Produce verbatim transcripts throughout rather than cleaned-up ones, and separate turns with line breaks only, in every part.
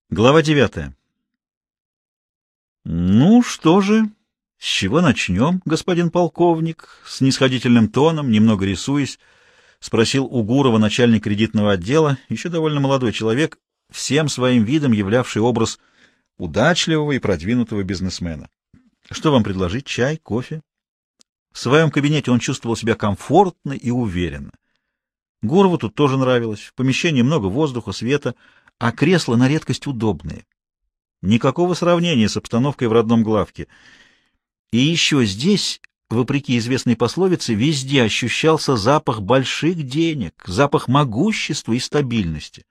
Глава девятая. «Ну что же, с чего начнем, господин полковник?» С снисходительным тоном, немного рисуясь, спросил у Гурова начальник кредитного отдела, еще довольно молодой человек, всем своим видом являвший образ удачливого и продвинутого бизнесмена. «Что вам предложить? Чай, кофе?» В своем кабинете он чувствовал себя комфортно и уверенно. Гурову тут тоже нравилось. В помещении много воздуха, света, а кресла на редкость удобные. Никакого сравнения с обстановкой в родном главке. И еще здесь, вопреки известной пословице, везде ощущался запах больших денег, запах могущества и стабильности.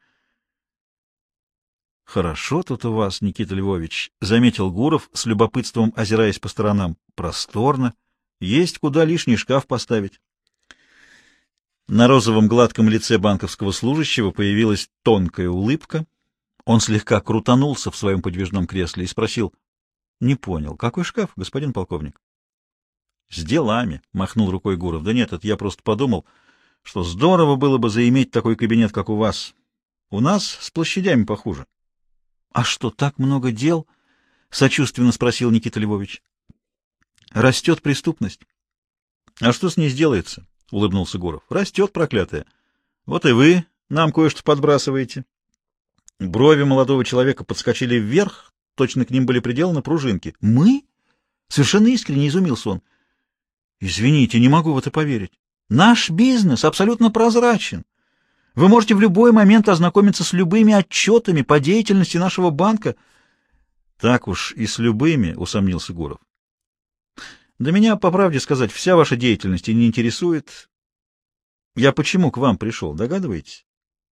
«Хорошо тут у вас, Никита Львович», — заметил Гуров, с любопытством озираясь по сторонам. «Просторно. Есть куда лишний шкаф поставить». На розовом гладком лице банковского служащего появилась тонкая улыбка. Он слегка крутанулся в своем подвижном кресле и спросил: «Не понял, какой шкаф, господин полковник?» «С делами», — махнул рукой Гуров. «Да нет, это я просто подумал, что здорово было бы заиметь такой кабинет, как у вас. У нас с площадями похуже». «А что, так много дел?» — сочувственно спросил Никита Львович. «Растет преступность». «А что с ней сделается?» — улыбнулся Гуров. — Растет, проклятая. Вот и вы нам кое-что подбрасываете. Брови молодого человека подскочили вверх, точно к ним были приделаны пружинки. — Мы? — совершенно искренне изумился он. — Извините, не могу в это поверить. Наш бизнес абсолютно прозрачен. Вы можете в любой момент ознакомиться с любыми отчетами по деятельности нашего банка. — Так уж и с любыми, — усомнился Гуров. Да меня, по правде сказать, вся ваша деятельность и не интересует. Я почему к вам пришел, догадываетесь?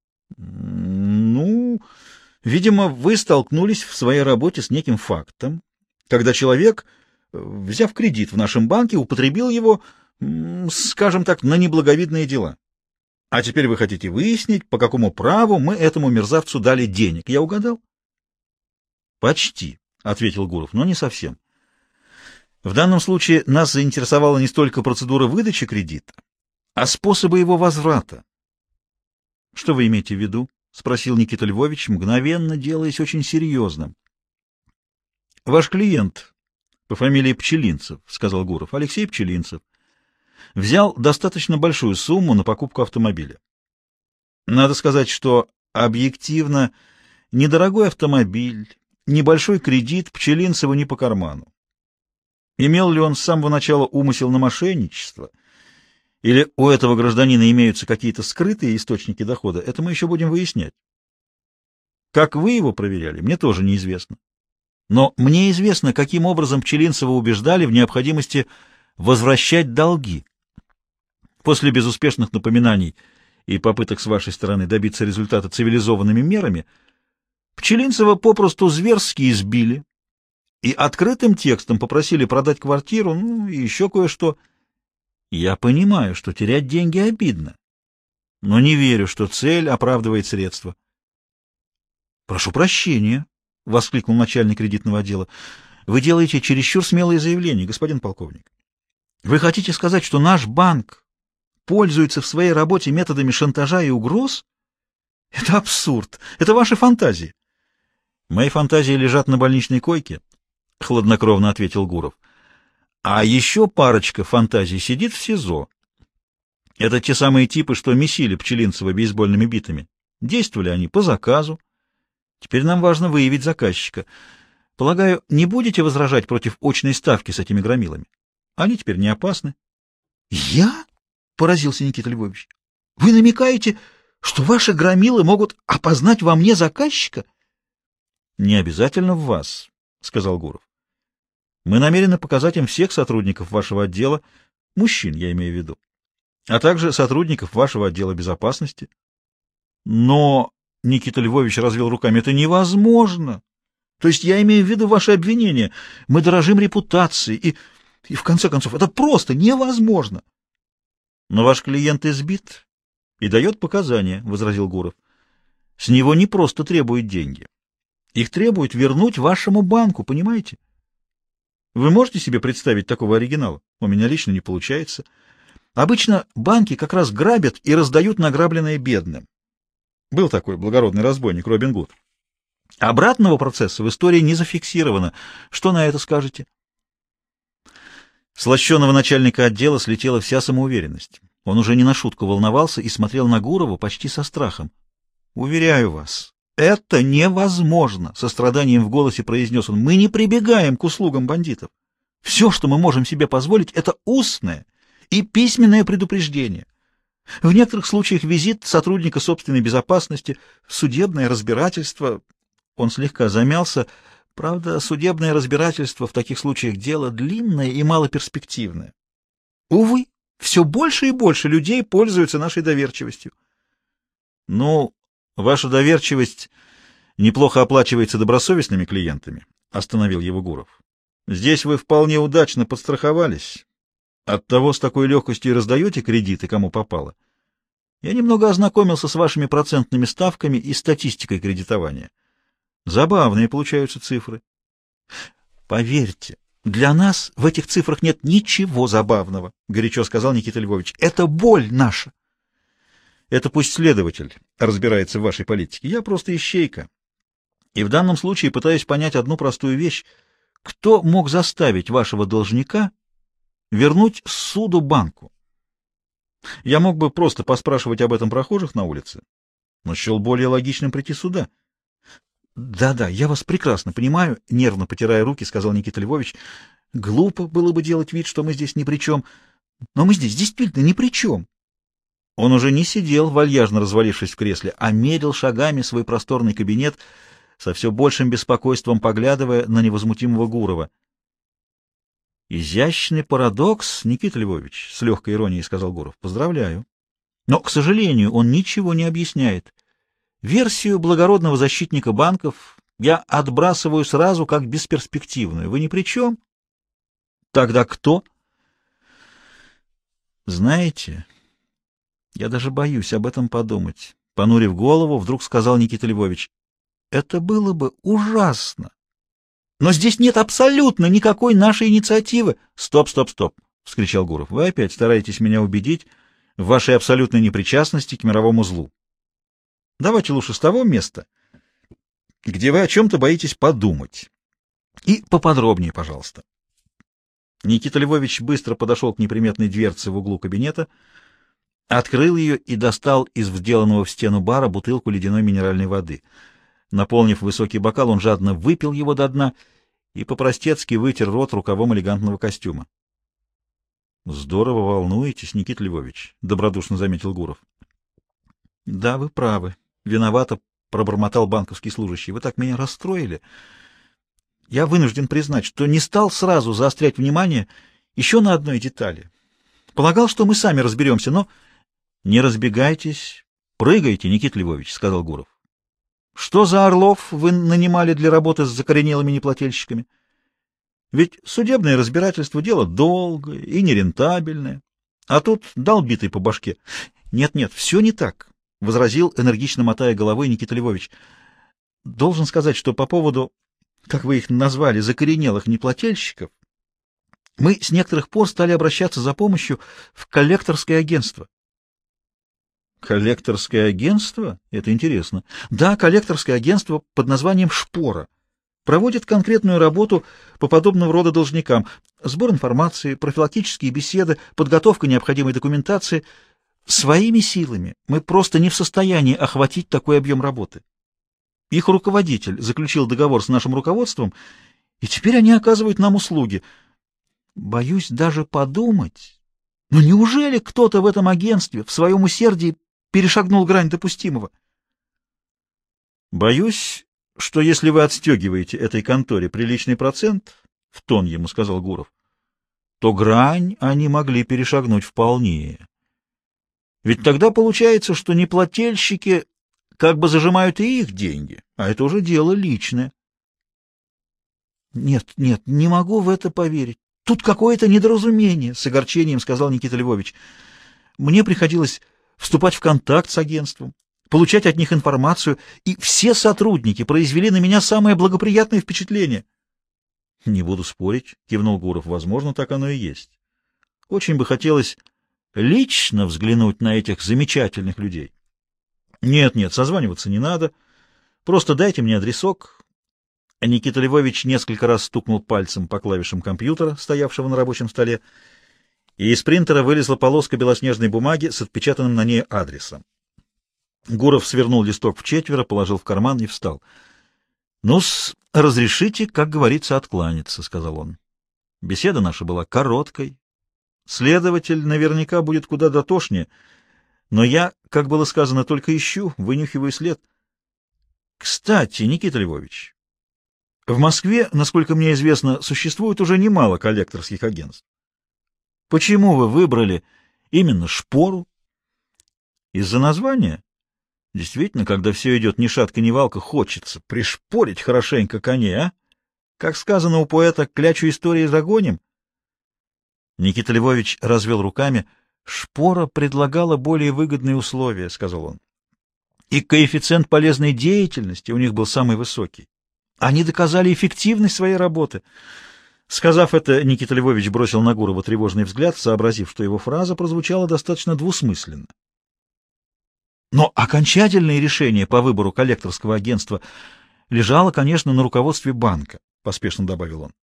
Ну, видимо, вы столкнулись в своей работе с неким фактом, когда человек, взяв кредит в нашем банке, употребил его, скажем так, на неблаговидные дела. А теперь вы хотите выяснить, по какому праву мы этому мерзавцу дали денег. Я угадал? Почти, — ответил Гуров, — но не совсем. В данном случае нас заинтересовала не столько процедура выдачи кредита, а способы его возврата. — Что вы имеете в виду? — спросил Никита Львович, мгновенно делаясь очень серьезным. — Ваш клиент по фамилии Пчелинцев, — сказал Гуров, — Алексей Пчелинцев, взял достаточно большую сумму на покупку автомобиля. Надо сказать, что объективно недорогой автомобиль, небольшой кредит Пчелинцеву не по карману. Имел ли он с самого начала умысел на мошенничество, или у этого гражданина имеются какие-то скрытые источники дохода, это мы еще будем выяснять. Как вы его проверяли, мне тоже неизвестно. Но мне известно, каким образом Пчелинцева убеждали в необходимости возвращать долги. После безуспешных напоминаний и попыток с вашей стороны добиться результата цивилизованными мерами, Пчелинцева попросту зверски избили и открытым текстом попросили продать квартиру, ну и еще кое-что. Я понимаю, что терять деньги обидно, но не верю, что цель оправдывает средства. — Прошу прощения, — воскликнул начальник кредитного отдела. — Вы делаете чересчур смелые заявления, господин полковник. Вы хотите сказать, что наш банк пользуется в своей работе методами шантажа и угроз? Это абсурд, это ваши фантазии. Мои фантазии лежат на больничной койке, — хладнокровно ответил Гуров. — А еще парочка фантазий сидит в СИЗО. Это те самые типы, что месили Пчелинцева бейсбольными битами. Действовали они по заказу. Теперь нам важно выявить заказчика. Полагаю, не будете возражать против очной ставки с этими громилами? Они теперь не опасны. — Я? — поразился Никита Львович. — Вы намекаете, что ваши громилы могут опознать во мне заказчика? — Не обязательно в вас, — сказал Гуров. Мы намерены показать им всех сотрудников вашего отдела, мужчин, я имею в виду, а также сотрудников вашего отдела безопасности. Но, — Никита Львович развел руками, — это невозможно. То есть я имею в виду ваши обвинения. Мы дорожим репутацией, и, и в конце концов, это просто невозможно. Но ваш клиент избит и дает показания, — возразил Гуров. С него не просто требуют деньги. Их требуют вернуть вашему банку, понимаете? Вы можете себе представить такого оригинала? У меня лично не получается. Обычно банки как раз грабят и раздают награбленное бедным. Был такой благородный разбойник Робин Гуд. Обратного процесса в истории не зафиксировано. Что на это скажете? С лощеного начальника отдела слетела вся самоуверенность. Он уже не на шутку волновался и смотрел на Гурова почти со страхом. «Уверяю вас, это невозможно!» — со страданием в голосе произнес он. «Мы не прибегаем к услугам бандитов. Все, что мы можем себе позволить, это устное и письменное предупреждение. В некоторых случаях визит сотрудника собственной безопасности, судебное разбирательство...» Он слегка замялся. Правда, судебное разбирательство в таких случаях дело длинное и малоперспективное. Увы, все больше и больше людей пользуются нашей доверчивостью. Ну, ваша доверчивость неплохо оплачивается добросовестными клиентами, остановил его Гуров. Здесь вы вполне удачно подстраховались. Оттого с такой легкостью и раздаете кредиты, кому попало. Я немного ознакомился с вашими процентными ставками и статистикой кредитования. Забавные получаются цифры. Поверьте, для нас в этих цифрах нет ничего забавного, горячо сказал Никита Львович. Это боль наша. Это пусть следователь разбирается в вашей политике. Я просто ищейка. И в данном случае пытаюсь понять одну простую вещь. Кто мог заставить вашего должника вернуть суду банку? Я мог бы просто поспрашивать об этом прохожих на улице, но счел более логичным прийти сюда. «Да-да, я вас прекрасно понимаю», — нервно потирая руки, сказал Никита Львович. «Глупо было бы делать вид, что мы здесь ни при чем. Но мы здесь действительно ни при чем». Он уже не сидел, вальяжно развалившись в кресле, а мерил шагами свой просторный кабинет, со все большим беспокойством поглядывая на невозмутимого Гурова. «Изящный парадокс, Никита Львович», — с легкой иронией сказал Гуров. «Поздравляю. Но, к сожалению, он ничего не объясняет. Версию благородного защитника банков я отбрасываю сразу как бесперспективную. Вы ни при чем? Тогда кто? Знаете, я даже боюсь об этом подумать. Понурив голову, вдруг сказал Никита Львович. Это было бы ужасно. Но здесь нет абсолютно никакой нашей инициативы. Стоп, стоп, стоп, вскричал Гуров. Вы опять стараетесь меня убедить в вашей абсолютной непричастности к мировому злу. Давайте лучше с того места, где вы о чем-то боитесь подумать. И поподробнее, пожалуйста. Никита Львович быстро подошел к неприметной дверце в углу кабинета, открыл ее и достал из вделанного в стену бара бутылку ледяной минеральной воды. Наполнив высокий бокал, он жадно выпил его до дна и по-простецки вытер рот рукавом элегантного костюма. — Здорово волнуетесь, Никита Львович, — добродушно заметил Гуров. — Да, вы правы. Виновато пробормотал банковский служащий. Вы так меня расстроили. Я вынужден признать, что не стал сразу заострять внимание еще на одной детали. Полагал, что мы сами разберемся, но... Не разбегайтесь, прыгайте, Никита Львович, — сказал Гуров. Что за орлов вы нанимали для работы с закоренелыми неплательщиками? Ведь судебное разбирательство — дело долгое и нерентабельное. А тут дал битый по башке. Нет-нет, все не так. — возразил, энергично мотая головой, Никита Львович. — Должен сказать, что по поводу, как вы их назвали, закоренелых неплательщиков, мы с некоторых пор стали обращаться за помощью в коллекторское агентство. — Коллекторское агентство? Это интересно. Да, коллекторское агентство под названием «Шпора» проводит конкретную работу по подобного рода должникам. Сбор информации, профилактические беседы, подготовка необходимой документации — своими силами мы просто не в состоянии охватить такой объем работы. Их руководитель заключил договор с нашим руководством, и теперь они оказывают нам услуги. Боюсь даже подумать, но неужели кто-то в этом агентстве в своем усердии перешагнул грань допустимого? Боюсь, что если вы отстегиваете этой конторе приличный процент, — в тон ему сказал Гуров, — то грань они могли перешагнуть вполне. Ведь тогда получается, что неплательщики как бы зажимают и их деньги, а это уже дело личное. Нет, нет, не могу в это поверить. Тут какое-то недоразумение, — с огорчением сказал Никита Львович. Мне приходилось вступать в контакт с агентством, получать от них информацию, и все сотрудники произвели на меня самое благоприятное впечатление. — Не буду спорить, — кивнул Гуров, — возможно, так оно и есть. Очень бы хотелось лично взглянуть на этих замечательных людей. Нет, нет, созваниваться не надо. Просто дайте мне адресок». Никита Львович несколько раз стукнул пальцем по клавишам компьютера, стоявшего на рабочем столе, и из принтера вылезла полоска белоснежной бумаги с отпечатанным на ней адресом. Гуров свернул листок в четверо, положил в карман и встал. — Ну-с, разрешите, как говорится, откланяться, — сказал он. Беседа наша была короткой. Следователь наверняка будет куда дотошнее, но я, как было сказано, только ищу, вынюхиваю след. Кстати, Никита Львович, в Москве, насколько мне известно, существует уже немало коллекторских агентств. Почему вы выбрали именно шпору? Из-за названия? Действительно, когда все идет ни шатка, ни валка, хочется пришпорить хорошенько коней, а? Как сказано у поэта, клячу истории загоним. Никита Львович развел руками. Шпора предлагала более выгодные условия, — сказал он. И коэффициент полезной деятельности у них был самый высокий. Они доказали эффективность своей работы. Сказав это, Никита Львович бросил на Гурова тревожный взгляд, сообразив, что его фраза прозвучала достаточно двусмысленно. Но окончательное решение по выбору коллекторского агентства лежало, конечно, на руководстве банка, — поспешно добавил он.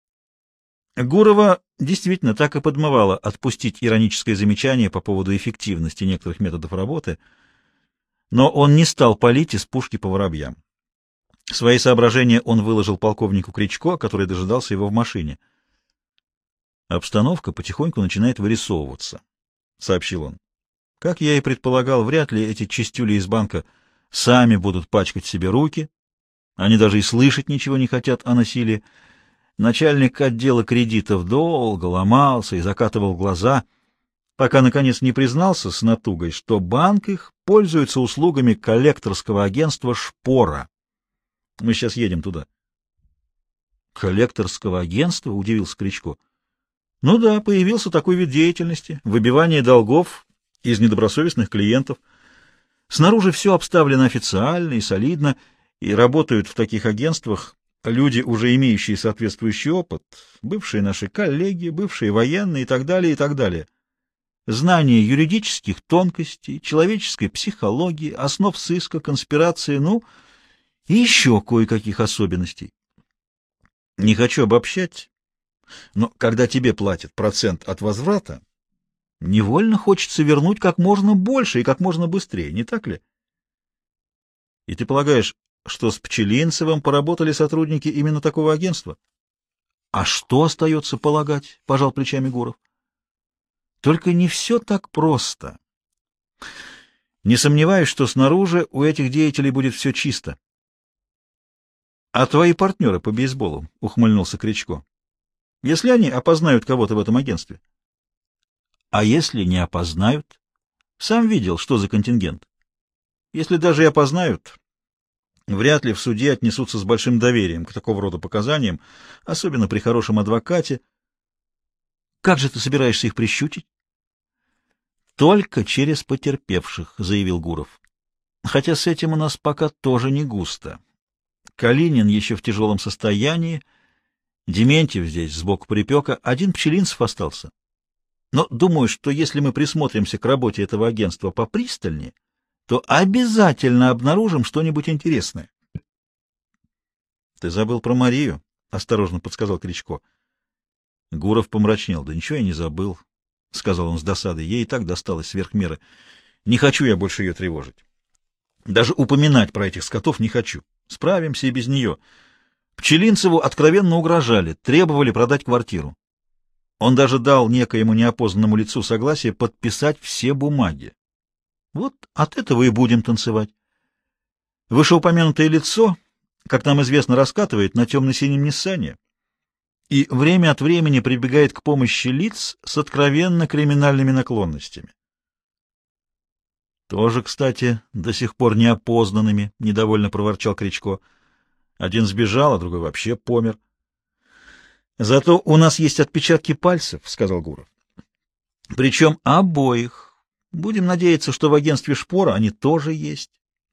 Гурова действительно так и подмывало отпустить ироническое замечание по поводу эффективности некоторых методов работы, но он не стал палить из пушки по воробьям. Свои соображения он выложил полковнику Кричко, который дожидался его в машине. «Обстановка потихоньку начинает вырисовываться», — сообщил он. «Как я и предполагал, вряд ли эти чистюли из банка сами будут пачкать себе руки. Они даже и слышать ничего не хотят о насилии. Начальник отдела кредитов долго ломался и закатывал глаза, пока, наконец, не признался с натугой, что банк их пользуется услугами коллекторского агентства «Шпора». Мы сейчас едем туда. «Коллекторского агентства?» — удивился Кричко. «Ну да, появился такой вид деятельности — выбивание долгов из недобросовестных клиентов. Снаружи все обставлено официально и солидно, и работают в таких агентствах люди, уже имеющие соответствующий опыт, бывшие наши коллеги, бывшие военные и так далее, и так далее. Знание юридических тонкостей, человеческой психологии, основ сыска, конспирации, ну, и еще кое-каких особенностей. Не хочу обобщать, но когда тебе платят процент от возврата, невольно хочется вернуть как можно больше и как можно быстрее, не так ли? И ты полагаешь, что с Пчелинцевым поработали сотрудники именно такого агентства? — А что остается полагать? — пожал плечами Гуров. — Только не все так просто. Не сомневаюсь, что снаружи у этих деятелей будет все чисто. — А твои партнеры по бейсболу? — ухмыльнулся Кричко. — Если они опознают кого-то в этом агентстве? — А если не опознают? Сам видел, что за контингент. Если даже и опознают, вряд ли в суде отнесутся с большим доверием к такого рода показаниям, особенно при хорошем адвокате. Как же ты собираешься их прищучить? Только через потерпевших, заявил Гуров. Хотя с этим у нас пока тоже не густо. Калинин еще в тяжелом состоянии, Дементьев здесь сбоку припека, один Пчелинцев остался. Но думаю, что если мы присмотримся к работе этого агентства попристальнее, то обязательно обнаружим что-нибудь интересное. — Ты забыл про Марию, — осторожно подсказал Кричко. Гуров помрачнел. — Да ничего я не забыл, — сказал он с досадой. Ей и так досталось сверх меры. Не хочу я больше ее тревожить. Даже упоминать про этих скотов не хочу. Справимся и без нее. Пчелинцеву откровенно угрожали, требовали продать квартиру. Он даже дал некоему неопознанному лицу согласие подписать все бумаги. Вот от этого и будем танцевать. Вышеупомянутое лицо, как нам известно, раскатывает на темно-синем Ниссане и время от времени прибегает к помощи лиц с откровенно криминальными наклонностями. Тоже, кстати, до сих пор неопознанными, — недовольно проворчал Кричко. Один сбежал, а другой вообще помер. — Зато у нас есть отпечатки пальцев, — сказал Гуров. — Причем обоих. Будем надеяться, что в агентстве «Шпора» они тоже есть.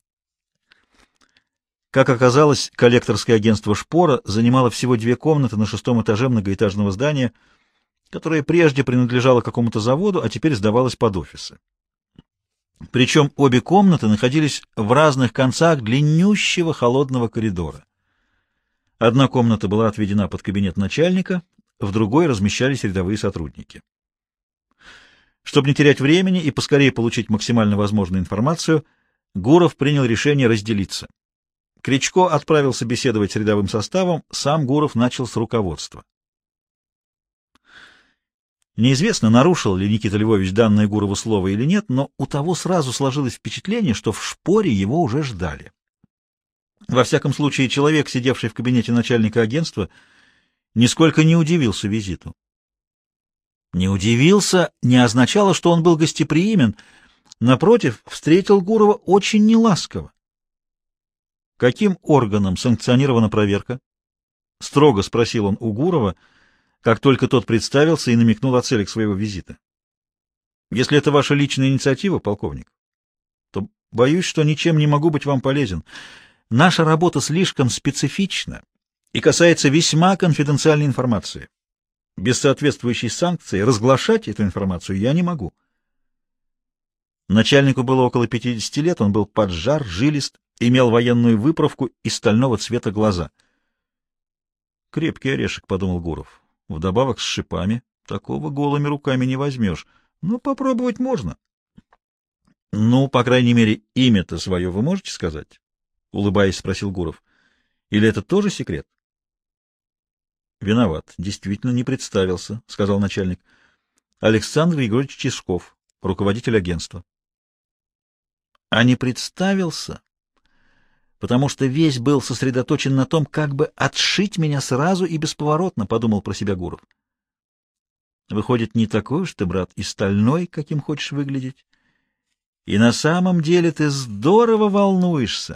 Как оказалось, коллекторское агентство «Шпора» занимало всего две комнаты на шестом этаже многоэтажного здания, которое прежде принадлежало какому-то заводу, а теперь сдавалось под офисы. Причем обе комнаты находились в разных концах длиннющего холодного коридора. Одна комната была отведена под кабинет начальника, в другой размещались рядовые сотрудники. Чтобы не терять времени и поскорее получить максимально возможную информацию, Гуров принял решение разделиться. Кричко отправился беседовать с рядовым составом, сам Гуров начал с руководства. Неизвестно, нарушил ли Никита Львович данное Гурову слово или нет, но у того сразу сложилось впечатление, что в шпоре его уже ждали. Во всяком случае, человек, сидевший в кабинете начальника агентства, нисколько не удивился визиту. Не удивился не означало, что он был гостеприимен, напротив, встретил Гурова очень неласково. «Каким органом санкционирована проверка?» — строго спросил он у Гурова, как только тот представился и намекнул о целях своего визита. «Если это ваша личная инициатива, полковник, то боюсь, что ничем не могу быть вам полезен. Наша работа слишком специфична и касается весьма конфиденциальной информации. Без соответствующей санкции разглашать эту информацию я не могу». Начальнику было около пятидесяти лет, он был поджар, жилист, имел военную выправку и стального цвета глаза. «Крепкий орешек», — подумал Гуров. «Вдобавок с шипами. Такого голыми руками не возьмешь. Но попробовать можно». «Ну, по крайней мере, имя-то свое вы можете сказать?» — улыбаясь, спросил Гуров. «Или это тоже секрет?» «Виноват. Действительно не представился», — сказал начальник. «Александр Егорович Чешков, руководитель агентства». «А не представился, потому что весь был сосредоточен на том, как бы отшить меня сразу и бесповоротно», — подумал про себя Гуров. «Выходит, не такой уж ты, брат, и стальной, каким хочешь выглядеть. И на самом деле ты здорово волнуешься».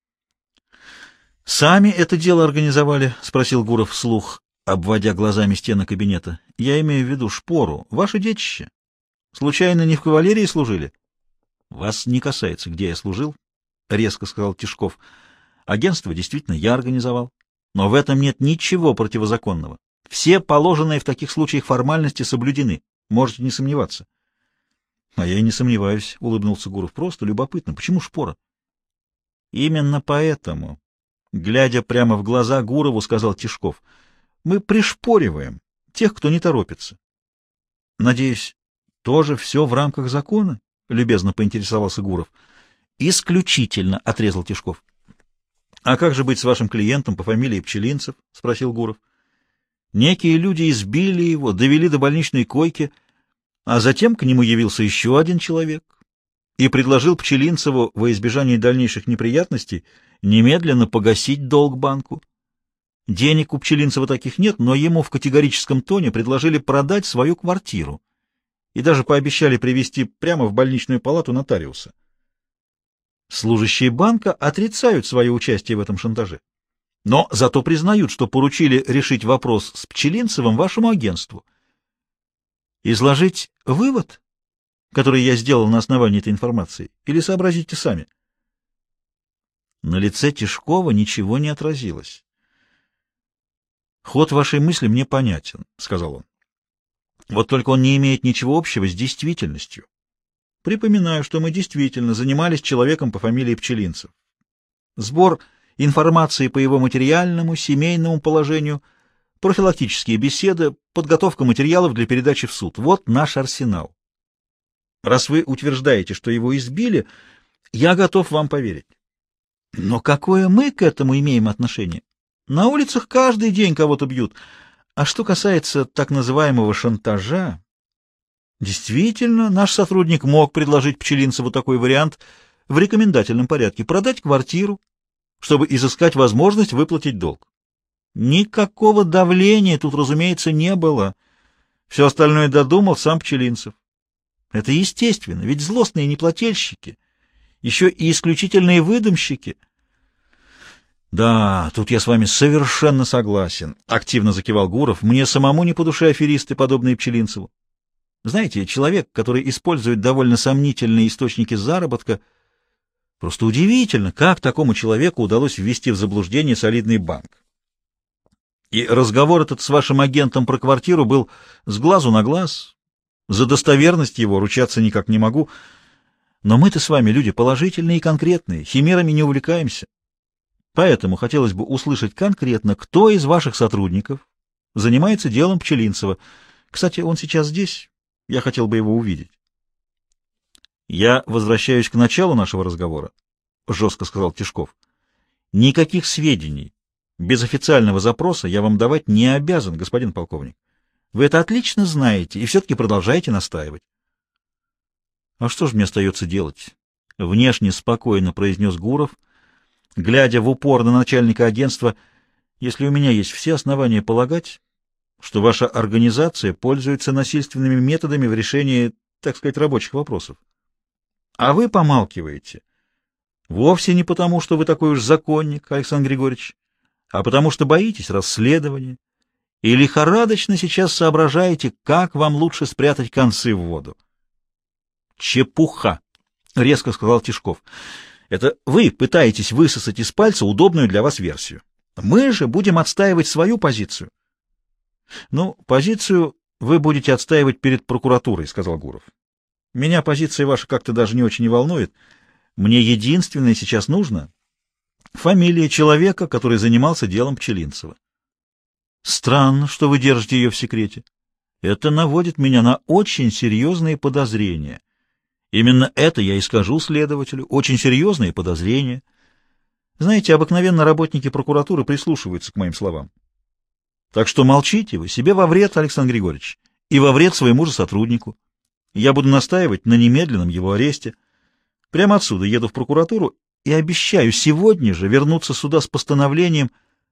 «Сами это дело организовали?» — спросил Гуров вслух, обводя глазами стены кабинета. «Я имею в виду шпору. Ваше детище. Случайно не в кавалерии служили?» «Вас не касается, где я служил», — резко сказал Тишков. «Агентство действительно я организовал. Но в этом нет ничего противозаконного. Все положенные в таких случаях формальности соблюдены. Можете не сомневаться». «А я и не сомневаюсь», — улыбнулся Гуров. «Просто любопытно. Почему шпора?» «Именно поэтому», — глядя прямо в глаза Гурову, сказал Тишков, — «мы пришпориваем тех, кто не торопится». «Надеюсь, тоже все в рамках закона?» — любезно поинтересовался Гуров. «Исключительно», — отрезал Тишков. «А как же быть с вашим клиентом по фамилии Пчелинцев?» — спросил Гуров. «Некие люди избили его, довели до больничной койки, а затем к нему явился еще один человек и предложил Пчелинцеву во избежание дальнейших неприятностей немедленно погасить долг банку. Денег у Пчелинцева таких нет, но ему в категорическом тоне предложили продать свою квартиру и даже пообещали привезти прямо в больничную палату нотариуса. Служащие банка отрицают свое участие в этом шантаже, но зато признают, что поручили решить вопрос с Пчелинцевым вашему агентству. Изложить вывод, который я сделал на основании этой информации, или сообразите сами?» На лице Тишкова ничего не отразилось. «Ход вашей мысли мне понятен», — сказал он. «Вот только он не имеет ничего общего с действительностью. Припоминаю, что мы действительно занимались человеком по фамилии Пчелинцев. Сбор информации по его материальному, семейному положению, профилактические беседы, подготовка материалов для передачи в суд. Вот наш арсенал. Раз вы утверждаете, что его избили, я готов вам поверить. Но какое мы к этому имеем отношение? На улицах каждый день кого-то бьют. А что касается так называемого шантажа, действительно, наш сотрудник мог предложить Пчелинцеву такой вариант в рекомендательном порядке — продать квартиру, чтобы изыскать возможность выплатить долг. Никакого давления тут, разумеется, не было. Все остальное додумал сам Пчелинцев. Это естественно, ведь злостные неплательщики, еще и исключительные выдумщики. «Да, тут я с вами совершенно согласен», — активно закивал Гуров. «Мне самому не по душе аферисты, подобные Пчелинцеву. Знаете, человек, который использует довольно сомнительные источники заработка, просто удивительно, как такому человеку удалось ввести в заблуждение солидный банк. И разговор этот с вашим агентом про квартиру был с глазу на глаз. За достоверность его ручаться никак не могу. Но мы-то с вами люди положительные и конкретные, химерами не увлекаемся. Поэтому хотелось бы услышать конкретно, кто из ваших сотрудников занимается делом Пчелинцева. Кстати, он сейчас здесь. Я хотел бы его увидеть. Я возвращаюсь к началу нашего разговора, — жестко сказал Тишков. Никаких сведений без официального запроса я вам давать не обязан, господин полковник. Вы это отлично знаете и все-таки продолжаете настаивать. А что же мне остается делать? Внешне спокойно произнес Гуров, глядя в упор на начальника агентства, если у меня есть все основания полагать, что ваша организация пользуется насильственными методами в решении, так сказать, рабочих вопросов. А вы помалкиваете. Вовсе не потому, что вы такой уж законник, Александр Григорьевич, а потому что боитесь расследования и лихорадочно сейчас соображаете, как вам лучше спрятать концы в воду. «Чепуха!» — резко сказал Тишков. «Это вы пытаетесь высосать из пальца удобную для вас версию. Мы же будем отстаивать свою позицию». «Ну, позицию вы будете отстаивать перед прокуратурой», — сказал Гуров. «Меня позиция ваша как-то даже не очень и волнует. Мне единственное сейчас нужно — фамилия человека, который занимался делом Пчелинцева. Странно, что вы держите ее в секрете. Это наводит меня на очень серьезные подозрения. Именно это я и скажу следователю. Очень серьезные подозрения. Знаете, обыкновенно работники прокуратуры прислушиваются к моим словам. Так что молчите вы себе во вред, Александр Григорьевич, и во вред своему же сотруднику. Я буду настаивать на немедленном его аресте. Прямо отсюда еду в прокуратуру и обещаю сегодня же вернуться сюда с постановлением.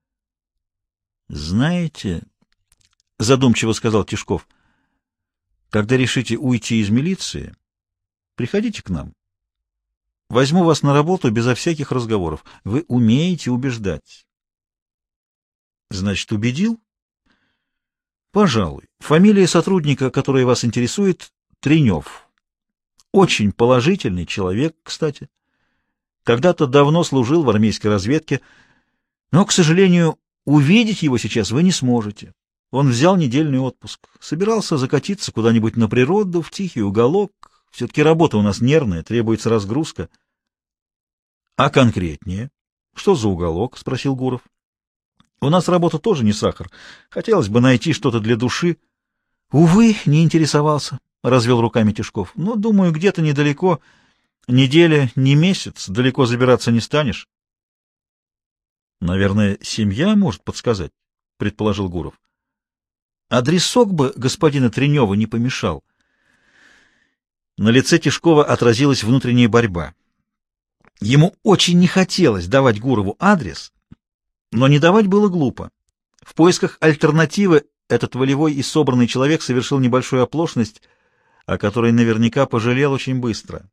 Знаете, — задумчиво сказал Тишков, — когда решите уйти из милиции, приходите к нам. Возьму вас на работу безо всяких разговоров. Вы умеете убеждать. Значит, убедил? Пожалуй. Фамилия сотрудника, который вас интересует, Тренев. Очень положительный человек, кстати. Когда-то давно служил в армейской разведке, но, к сожалению, увидеть его сейчас вы не сможете. Он взял недельный отпуск, собирался закатиться куда-нибудь на природу, в тихий уголок. Все-таки работа у нас нервная, требуется разгрузка. — А конкретнее? Что за уголок? — спросил Гуров. — У нас работа тоже не сахар. Хотелось бы найти что-то для души. — Увы, не интересовался, — развел руками Тишков. — Но, думаю, где-то недалеко. Неделя, не месяц, далеко забираться не станешь. — Наверное, семья может подсказать, — предположил Гуров. — Адресок бы господина Тренева не помешал. На лице Тишкова отразилась внутренняя борьба. Ему очень не хотелось давать Гурову адрес, но не давать было глупо. В поисках альтернативы этот волевой и собранный человек совершил небольшую оплошность, о которой наверняка пожалел очень быстро.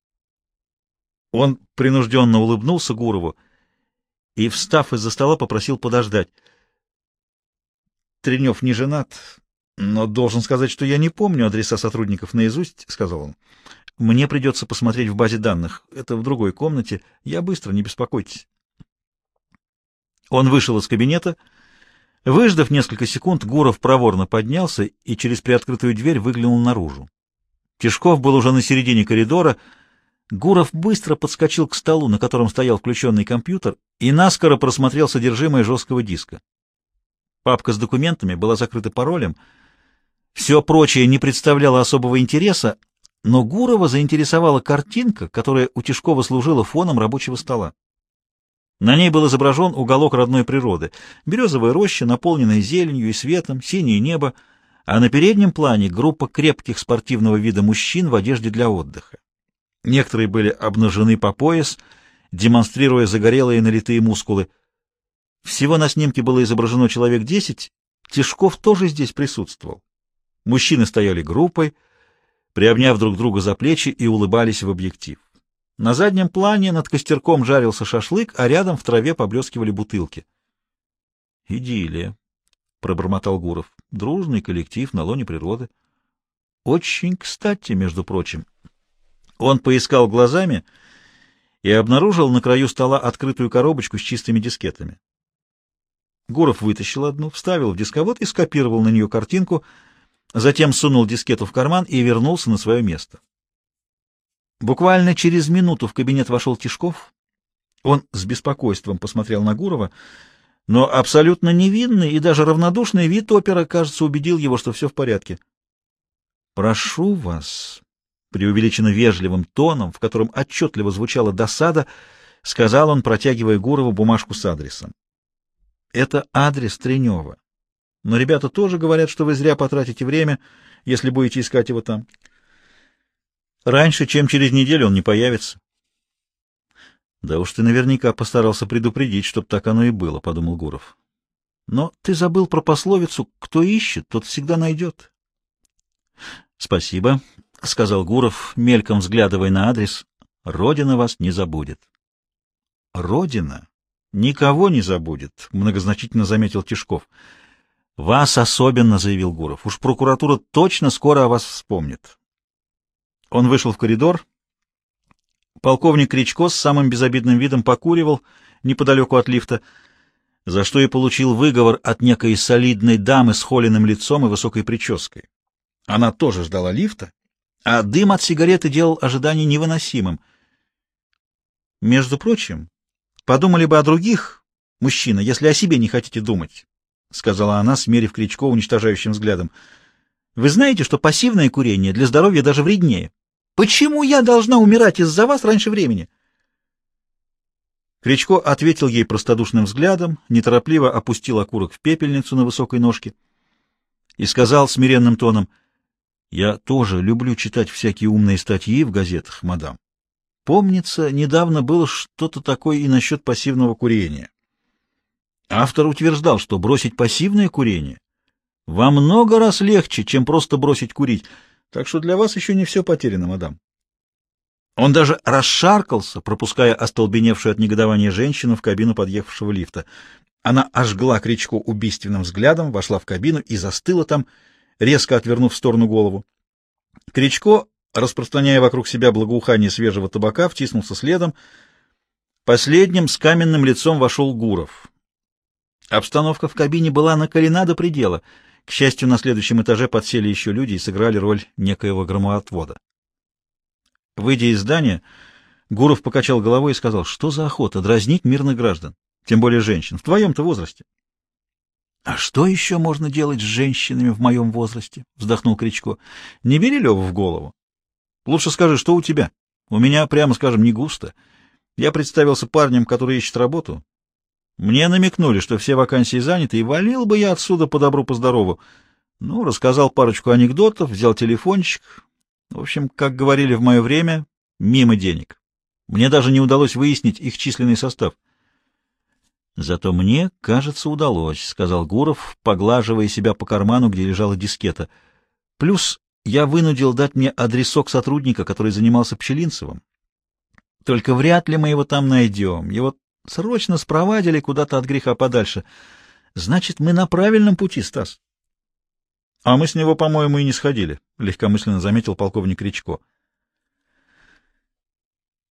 Он принужденно улыбнулся Гурову и, встав из-за стола, попросил подождать. «Тренев не женат, но должен сказать, что я не помню адреса сотрудников наизусть», — сказал он. «Мне придется посмотреть в базе данных. Это в другой комнате. Я быстро, не беспокойтесь». Он вышел из кабинета. Выждав несколько секунд, Гуров проворно поднялся и через приоткрытую дверь выглянул наружу. Тишков был уже на середине коридора. Гуров быстро подскочил к столу, на котором стоял включенный компьютер, и наскоро просмотрел содержимое жесткого диска. Папка с документами была закрыта паролем. Все прочее не представляло особого интереса, но Гурова заинтересовала картинка, которая у Тишкова служила фоном рабочего стола. На ней был изображен уголок родной природы, березовая роща, наполненная зеленью и светом, синее небо, а на переднем плане группа крепких спортивного вида мужчин в одежде для отдыха. Некоторые были обнажены по пояс, демонстрируя загорелые налитые мускулы. Всего на снимке было изображено человек десять, Тишков тоже здесь присутствовал. Мужчины стояли группой, приобняв друг друга за плечи и улыбались в объектив. На заднем плане над костерком жарился шашлык, а рядом в траве поблескивали бутылки. «Идиллия», — пробормотал Гуров. «Дружный коллектив на лоне природы. Очень кстати, между прочим». Он поискал глазами и обнаружил на краю стола открытую коробочку с чистыми дискетами. Гуров вытащил одну, вставил в дисковод и скопировал на нее картинку, затем сунул дискету в карман и вернулся на свое место. Буквально через минуту в кабинет вошел Тишков. Он с беспокойством посмотрел на Гурова, но абсолютно невинный и даже равнодушный вид опера, кажется, убедил его, что все в порядке. «Прошу вас», — преувеличенно вежливым тоном, в котором отчетливо звучала досада, сказал он, протягивая Гурову бумажку с адресом. «Это адрес Тренева. Но ребята тоже говорят, что вы зря потратите время, если будете искать его там. Раньше, чем через неделю, он не появится». «Да уж ты наверняка постарался предупредить, чтоб так оно и было», — подумал Гуров. «Но ты забыл про пословицу: кто ищет, тот всегда найдет». «Спасибо», — сказал Гуров, мельком взглядывая на адрес. «Родина вас не забудет». «Родина никого не забудет», — многозначительно заметил Тишков. «Вас особенно», — заявил Гуров. «Уж прокуратура точно скоро о вас вспомнит». Он вышел в коридор. Полковник Кричко с самым безобидным видом покуривал неподалеку от лифта, за что и получил выговор от некой солидной дамы с холеным лицом и высокой прической. Она тоже ждала лифта, а дым от сигареты делал ожидание невыносимым. «Между прочим, подумали бы о других, мужчина, если о себе не хотите думать», — сказала она, смерив Кричко уничтожающим взглядом. «Вы знаете, что пассивное курение для здоровья даже вреднее? Почему я должна умирать из-за вас раньше времени?» Кричко ответил ей простодушным взглядом, неторопливо опустил окурок в пепельницу на высокой ножке и сказал смиренным тоном: «Я тоже люблю читать всякие умные статьи в газетах, мадам. Помнится, недавно было что-то такое и насчет пассивного курения. Автор утверждал, что бросить пассивное курение во много раз легче, чем просто бросить курить, так что для вас еще не все потеряно, мадам». Он даже расшаркался, пропуская остолбеневшую от негодования женщину в кабину подъехавшего лифта. Она ожгла Кричко убийственным взглядом, вошла в кабину и застыла там, резко отвернув в сторону голову. Кричко, распространяя вокруг себя благоухание свежего табака, втиснулся следом. Последним с каменным лицом вошел Гуров. Обстановка в кабине была накалена до предела. К счастью, на следующем этаже подсели еще люди и сыграли роль некоего громоотвода. Выйдя из здания, Гуров покачал головой и сказал: «Что за охота дразнить мирных граждан, тем более женщин, в твоем-то возрасте?» «А что еще можно делать с женщинами в моем возрасте?» — вздохнул Кричко. «Не бери Леву в голову. Лучше скажи, что у тебя? У меня, прямо скажем, не густо. Я представился парнем, который ищет работу. Мне намекнули, что все вакансии заняты, и валил бы я отсюда по добру, по здорову. Ну, рассказал парочку анекдотов, взял телефончик. В общем, как говорили в мое время, мимо денег. Мне даже не удалось выяснить их численный состав». «Зато мне, кажется, удалось», — сказал Гуров, поглаживая себя по карману, где лежала дискета. «Плюс я вынудил дать мне адресок сотрудника, который занимался Пчелинцевым. Только вряд ли мы его там найдем. Его срочно спровадили куда-то от греха подальше. Значит, мы на правильном пути, Стас». «А мы с него, по-моему, и не сходили», — легкомысленно заметил полковник Кричко.